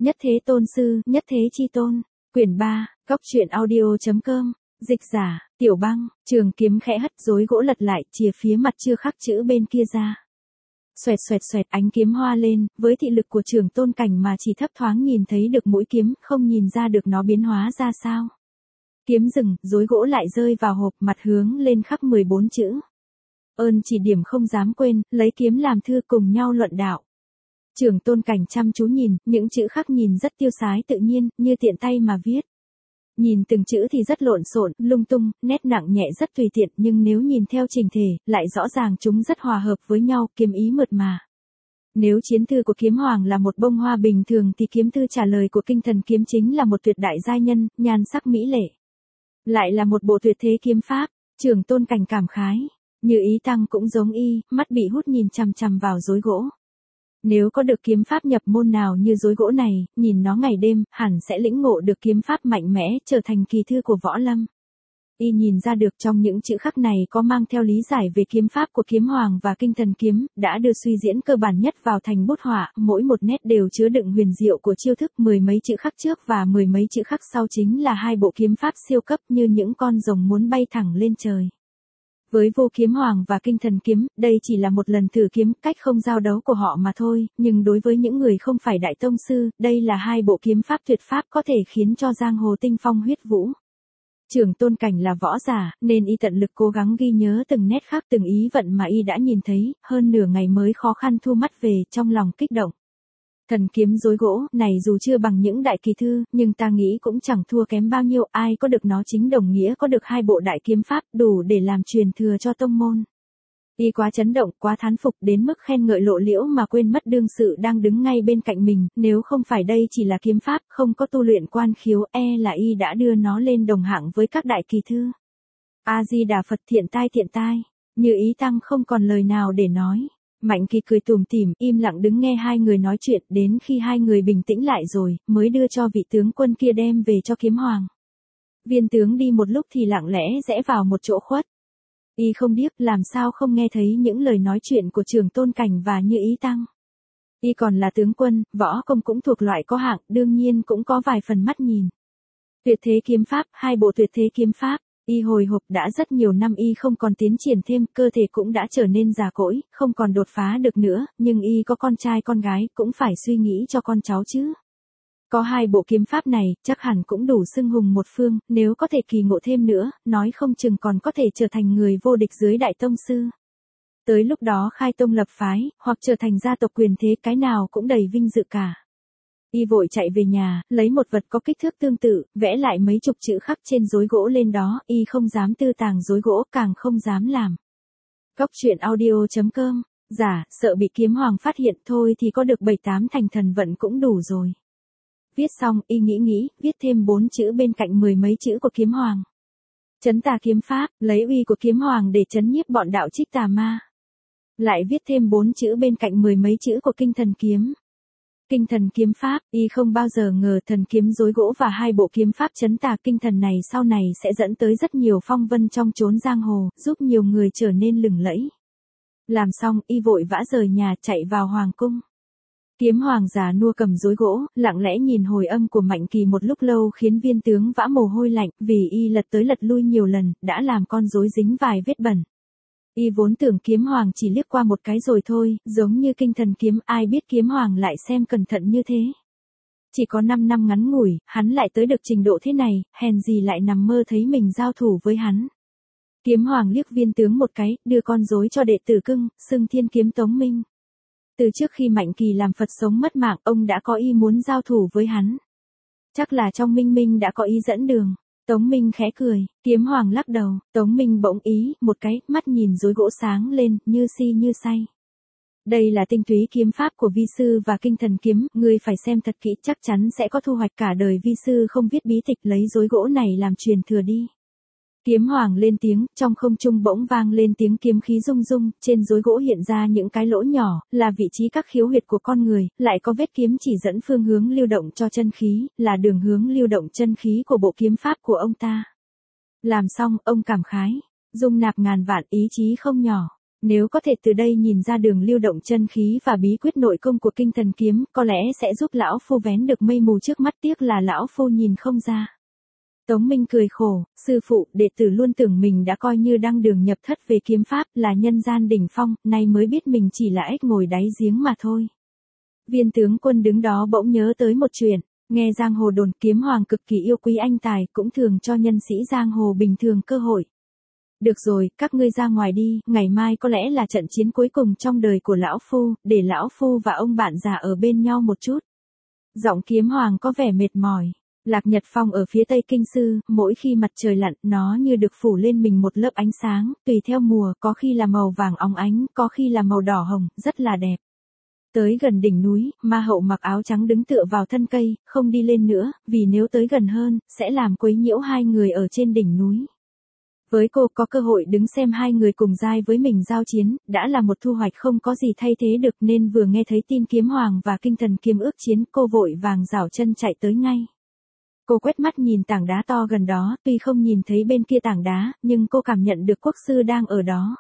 Nhất Thế Tôn Sư, Nhất Thế Chi Tôn. Quyển 3, Cóc truyện audio.com. Dịch giả, Tiểu Băng. Trường kiếm khẽ hất, rối gỗ lật lại, chìa phía mặt chưa khắc chữ bên kia ra. Xoẹt xoẹt xoẹt, ánh kiếm hoa lên, với thị lực của Trường Tôn Cảnh mà chỉ thấp thoáng nhìn thấy được mũi kiếm, không nhìn ra được nó biến hóa ra sao. Kiếm dừng, rối gỗ lại rơi vào hộp, mặt hướng lên khắc 14 chữ. Ơn chỉ điểm không dám quên, lấy kiếm làm thư, cùng nhau luận đạo. Trường Tôn Cảnh chăm chú nhìn, những chữ khắc nhìn rất tiêu sái tự nhiên, như tiện tay mà viết. Nhìn từng chữ thì rất lộn xộn, lung tung, nét nặng nhẹ rất tùy tiện, nhưng nếu nhìn theo trình thể, lại rõ ràng chúng rất hòa hợp với nhau, kiếm ý mượt mà. Nếu chiến thư của kiếm hoàng là một bông hoa bình thường thì kiếm thư trả lời của Kinh Thần Kiếm chính là một tuyệt đại giai nhân, nhan sắc mỹ lệ. Lại là một bộ tuyệt thế kiếm pháp. Trường Tôn Cảnh cảm khái. Như Ý Tăng cũng giống y, mắt bị hút nhìn chằm chằm vào rối gỗ. Nếu có được kiếm pháp nhập môn nào như rối gỗ này, nhìn nó ngày đêm, hẳn sẽ lĩnh ngộ được kiếm pháp mạnh mẽ, trở thành kỳ thư của võ lâm. Y nhìn ra được trong những chữ khắc này có mang theo lý giải về kiếm pháp của kiếm hoàng và Kinh Thần Kiếm, đã đưa suy diễn cơ bản nhất vào thành bút họa, mỗi một nét đều chứa đựng huyền diệu của chiêu thức, mười mấy chữ khắc trước và mười mấy chữ khắc sau chính là hai bộ kiếm pháp siêu cấp như những con rồng muốn bay thẳng lên trời. Với Vô Kiếm Hoàng và Kinh Thần Kiếm, đây chỉ là một lần thử kiếm, cách không giao đấu của họ mà thôi, nhưng đối với những người không phải đại tông sư, đây là hai bộ kiếm pháp tuyệt pháp có thể khiến cho giang hồ tinh phong huyết vũ. Trường Tôn Cảnh là võ giả, nên y tận lực cố gắng ghi nhớ từng nét khắc, từng ý vận mà y đã nhìn thấy, hơn nửa ngày mới khó khăn thu mắt về, trong lòng kích động. Thần kiếm rối gỗ này dù chưa bằng những đại kỳ thư, nhưng ta nghĩ cũng chẳng thua kém bao nhiêu, ai có được nó chính đồng nghĩa có được hai bộ đại kiếm pháp, đủ để làm truyền thừa cho tông môn. Y quá chấn động, quá thán phục đến mức khen ngợi lộ liễu mà quên mất đương sự đang đứng ngay bên cạnh mình, nếu không phải đây chỉ là kiếm pháp, không có tu luyện quan khiếu, là y đã đưa nó lên đồng hạng với các đại kỳ thư. A-di-đà Phật, thiện tai, Như Ý Tăng không còn lời nào để nói. Mạnh Kỳ cười tủm tỉm, im lặng đứng nghe hai người nói chuyện, đến khi hai người bình tĩnh lại rồi, mới đưa cho vị tướng quân kia đem về cho kiếm hoàng. Viên tướng đi một lúc thì lặng lẽ rẽ vào một chỗ khuất. Y không biết làm sao không nghe thấy những lời nói chuyện của Trường Tôn Cảnh và Như Ý Tăng. Y còn là tướng quân, võ công cũng thuộc loại có hạng, đương nhiên cũng có vài phần mắt nhìn. Tuyệt thế kiếm pháp, hai bộ tuyệt thế kiếm pháp. Y hồi hộp, đã rất nhiều năm y không còn tiến triển thêm, cơ thể cũng đã trở nên già cỗi, không còn đột phá được nữa, nhưng y có con trai con gái, cũng phải suy nghĩ cho con cháu chứ. Có hai bộ kiếm pháp này, chắc hẳn cũng đủ xưng hùng một phương, nếu có thể kỳ ngộ thêm nữa, nói không chừng còn có thể trở thành người vô địch dưới đại tông sư. Tới lúc đó khai tông lập phái, hoặc trở thành gia tộc quyền thế, cái nào cũng đầy vinh dự cả. Y vội chạy về nhà, lấy một vật có kích thước tương tự, vẽ lại mấy chục chữ khắc trên rối gỗ lên đó, y không dám tư tàng rối gỗ, càng không dám làm. Cóc truyện audio.com. Giả, sợ bị kiếm hoàng phát hiện, thôi thì có được 7-8 thành thần vận cũng đủ rồi. Viết xong, y nghĩ, viết thêm 4 chữ bên cạnh mười mấy chữ của kiếm hoàng. Trấn tà kiếm pháp, lấy uy của kiếm hoàng để trấn nhiếp bọn đạo trích tà ma. Lại viết thêm 4 chữ bên cạnh mười mấy chữ của Kinh Thần Kiếm. Kinh Thần Kiếm pháp, y không bao giờ ngờ thần kiếm rối gỗ và hai bộ kiếm pháp trấn tà kinh thần này sau này sẽ dẫn tới rất nhiều phong vân trong chốn giang hồ, giúp nhiều người trở nên lừng lẫy. Làm xong, y vội vã rời nhà chạy vào hoàng cung. Kiếm hoàng già nua cầm rối gỗ, lặng lẽ nhìn hồi âm của Mạnh Kỳ một lúc lâu khiến viên tướng vã mồ hôi lạnh, vì y lật tới lật lui nhiều lần, đã làm con rối dính vài vết bẩn. Y vốn tưởng kiếm hoàng chỉ liếc qua một cái rồi thôi, giống như Kinh Thần Kiếm, ai biết kiếm hoàng lại xem cẩn thận như thế. Chỉ có 5 năm ngắn ngủi, hắn lại tới được trình độ thế này, hèn gì lại nằm mơ thấy mình giao thủ với hắn. Kiếm hoàng liếc viên tướng một cái, đưa con rối cho đệ tử cưng, xưng Thiên Kiếm Tống Minh. Từ trước khi Mạnh Kỳ làm Phật sống mất mạng, ông đã có ý muốn giao thủ với hắn. Chắc là trong Minh Minh đã có ý dẫn đường. Tống Minh khẽ cười, kiếm hoàng lắc đầu, Tống Minh bỗng ý, một cái, mắt nhìn rối gỗ sáng lên, như si như say. Đây là tinh túy kiếm pháp của vi sư và Kinh Thần Kiếm, ngươi phải xem thật kỹ, chắc chắn sẽ có thu hoạch, cả đời vi sư không viết bí tịch, lấy rối gỗ này làm truyền thừa đi. Kiếm hoàng lên tiếng, trong không trung bỗng vang lên tiếng kiếm khí rung rung, trên rối gỗ hiện ra những cái lỗ nhỏ, là vị trí các khiếu huyệt của con người, lại có vết kiếm chỉ dẫn phương hướng lưu động cho chân khí, là đường hướng lưu động chân khí của bộ kiếm pháp của ông ta. Làm xong, ông cảm khái, dung nạp ngàn vạn ý chí không nhỏ. Nếu có thể từ đây nhìn ra đường lưu động chân khí và bí quyết nội công của kinh thần kiếm, có lẽ sẽ giúp lão phu vén được mây mù trước mắt, tiếc là lão phu nhìn không ra. Tống Minh cười khổ, sư phụ, đệ tử luôn tưởng mình đã coi như đăng đường nhập thất về kiếm pháp, là nhân gian đỉnh phong, nay mới biết mình chỉ là ếch ngồi đáy giếng mà thôi. Viên tướng quân đứng đó bỗng nhớ tới một chuyện, nghe giang hồ đồn kiếm hoàng cực kỳ yêu quý anh tài, cũng thường cho nhân sĩ giang hồ bình thường cơ hội. Được rồi, các ngươi ra ngoài đi, ngày mai có lẽ là trận chiến cuối cùng trong đời của lão phu, để lão phu và ông bạn già ở bên nhau một chút. Giọng kiếm hoàng có vẻ mệt mỏi. Lạc Nhật Phong ở phía tây kinh sư, mỗi khi mặt trời lặn, nó như được phủ lên mình một lớp ánh sáng, tùy theo mùa, có khi là màu vàng óng ánh, có khi là màu đỏ hồng, rất là đẹp. Tới gần đỉnh núi, ma hậu mặc áo trắng đứng tựa vào thân cây, không đi lên nữa, vì nếu tới gần hơn, sẽ làm quấy nhiễu hai người ở trên đỉnh núi. Với cô, có cơ hội đứng xem hai người cùng giai với mình giao chiến, đã là một thu hoạch không có gì thay thế được, nên vừa nghe thấy tin kiếm hoàng và kinh thần kiếm ước chiến, cô vội vàng giảo chân chạy tới ngay. Cô quét mắt nhìn tảng đá to gần đó, tuy không nhìn thấy bên kia tảng đá, nhưng cô cảm nhận được quốc sư đang ở đó.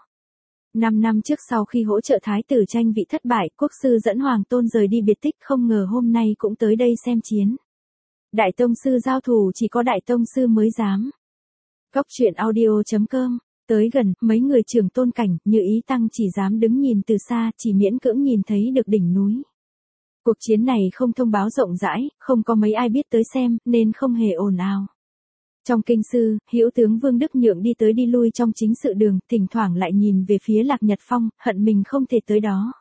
5 năm trước sau khi hỗ trợ thái tử tranh vị thất bại, quốc sư dẫn hoàng tôn rời đi biệt tích, không ngờ hôm nay cũng tới đây xem chiến. Đại tông sư giao thủ chỉ có đại tông sư mới dám. Cốc truyện audio.com. Tới gần, mấy người trưởng tôn cảnh, Như Ý Tăng chỉ dám đứng nhìn từ xa, chỉ miễn cưỡng nhìn thấy được đỉnh núi. Cuộc chiến này không thông báo rộng rãi, không có mấy ai biết tới xem, nên không hề ồn ào. Trong kinh sư, hữu tướng Vương Đức Nhượng đi tới đi lui trong chính sự đường, thỉnh thoảng lại nhìn về phía Lạc Nhật Phong, hận mình không thể tới đó.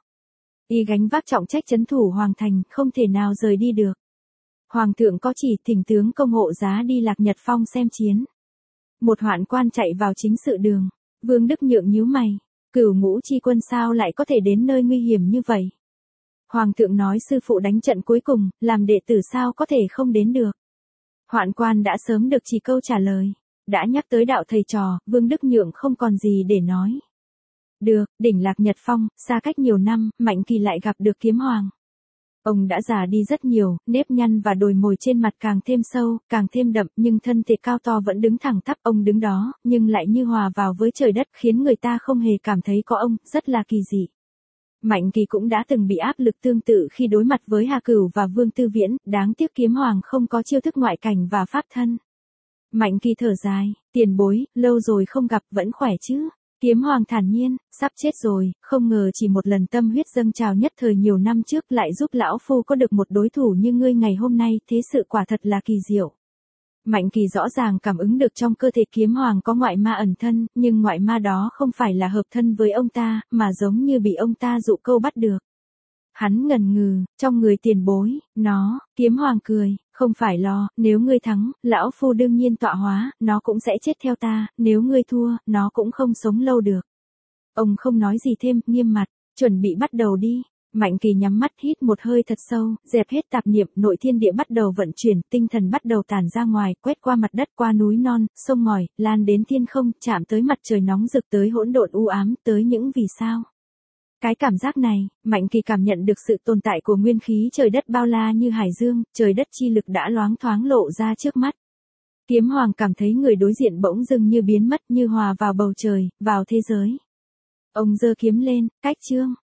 Y gánh vác trọng trách trấn thủ hoàng thành, không thể nào rời đi được. Hoàng thượng có chỉ, thỉnh tướng công hộ giá đi Lạc Nhật Phong xem chiến. Một hoạn quan chạy vào chính sự đường. Vương Đức Nhượng nhíu mày. Cửu Ngũ chi quân sao lại có thể đến nơi nguy hiểm như vậy? Hoàng thượng nói sư phụ đánh trận cuối cùng, làm đệ tử sao có thể không đến được. Hoạn quan đã sớm được chỉ câu trả lời. Đã nhắc tới đạo thầy trò, Vương Đức Nhượng không còn gì để nói. Được, đỉnh Lạc Nhật Phong, xa cách nhiều năm, Mạnh Kỳ lại gặp được kiếm hoàng. Ông đã già đi rất nhiều, nếp nhăn và đồi mồi trên mặt càng thêm sâu, càng thêm đậm, nhưng thân thể cao to vẫn đứng thẳng tắp. Ông đứng đó, nhưng lại như hòa vào với trời đất, khiến người ta không hề cảm thấy có ông, rất là kỳ dị. Mạnh Kỳ cũng đã từng bị áp lực tương tự khi đối mặt với Hà Cửu và Vương Tư Viễn, đáng tiếc kiếm hoàng không có chiêu thức ngoại cảnh và pháp thân. Mạnh Kỳ thở dài, tiền bối, lâu rồi không gặp, vẫn khỏe chứ? Kiếm hoàng thản nhiên, sắp chết rồi, không ngờ chỉ một lần tâm huyết dâng trào nhất thời nhiều năm trước lại giúp lão phu có được một đối thủ như ngươi ngày hôm nay, thế sự quả thật là kỳ diệu. Mạnh Kỳ rõ ràng cảm ứng được trong cơ thể kiếm hoàng có ngoại ma ẩn thân, nhưng ngoại ma đó không phải là hợp thân với ông ta, mà giống như bị ông ta dụ câu bắt được. Hắn ngần ngừ, trong người tiền bối, nó, kiếm hoàng cười, không phải lo, nếu ngươi thắng, lão phu đương nhiên tọa hóa, nó cũng sẽ chết theo ta, nếu ngươi thua, nó cũng không sống lâu được. Ông không nói gì thêm, nghiêm mặt, chuẩn bị bắt đầu đi. Mạnh Kỳ nhắm mắt hít một hơi thật sâu, dẹp hết tạp niệm, nội thiên địa bắt đầu vận chuyển, tinh thần bắt đầu tản ra ngoài, quét qua mặt đất, qua núi non, sông ngòi, lan đến thiên không, chạm tới mặt trời nóng rực, tới hỗn độn u ám, tới những vì sao. Cái cảm giác này, Mạnh Kỳ cảm nhận được sự tồn tại của nguyên khí trời đất bao la như hải dương, trời đất chi lực đã loáng thoáng lộ ra trước mắt. Kiếm hoàng cảm thấy người đối diện bỗng dưng như biến mất, như hòa vào bầu trời, vào thế giới. Ông giơ kiếm lên, cách chương.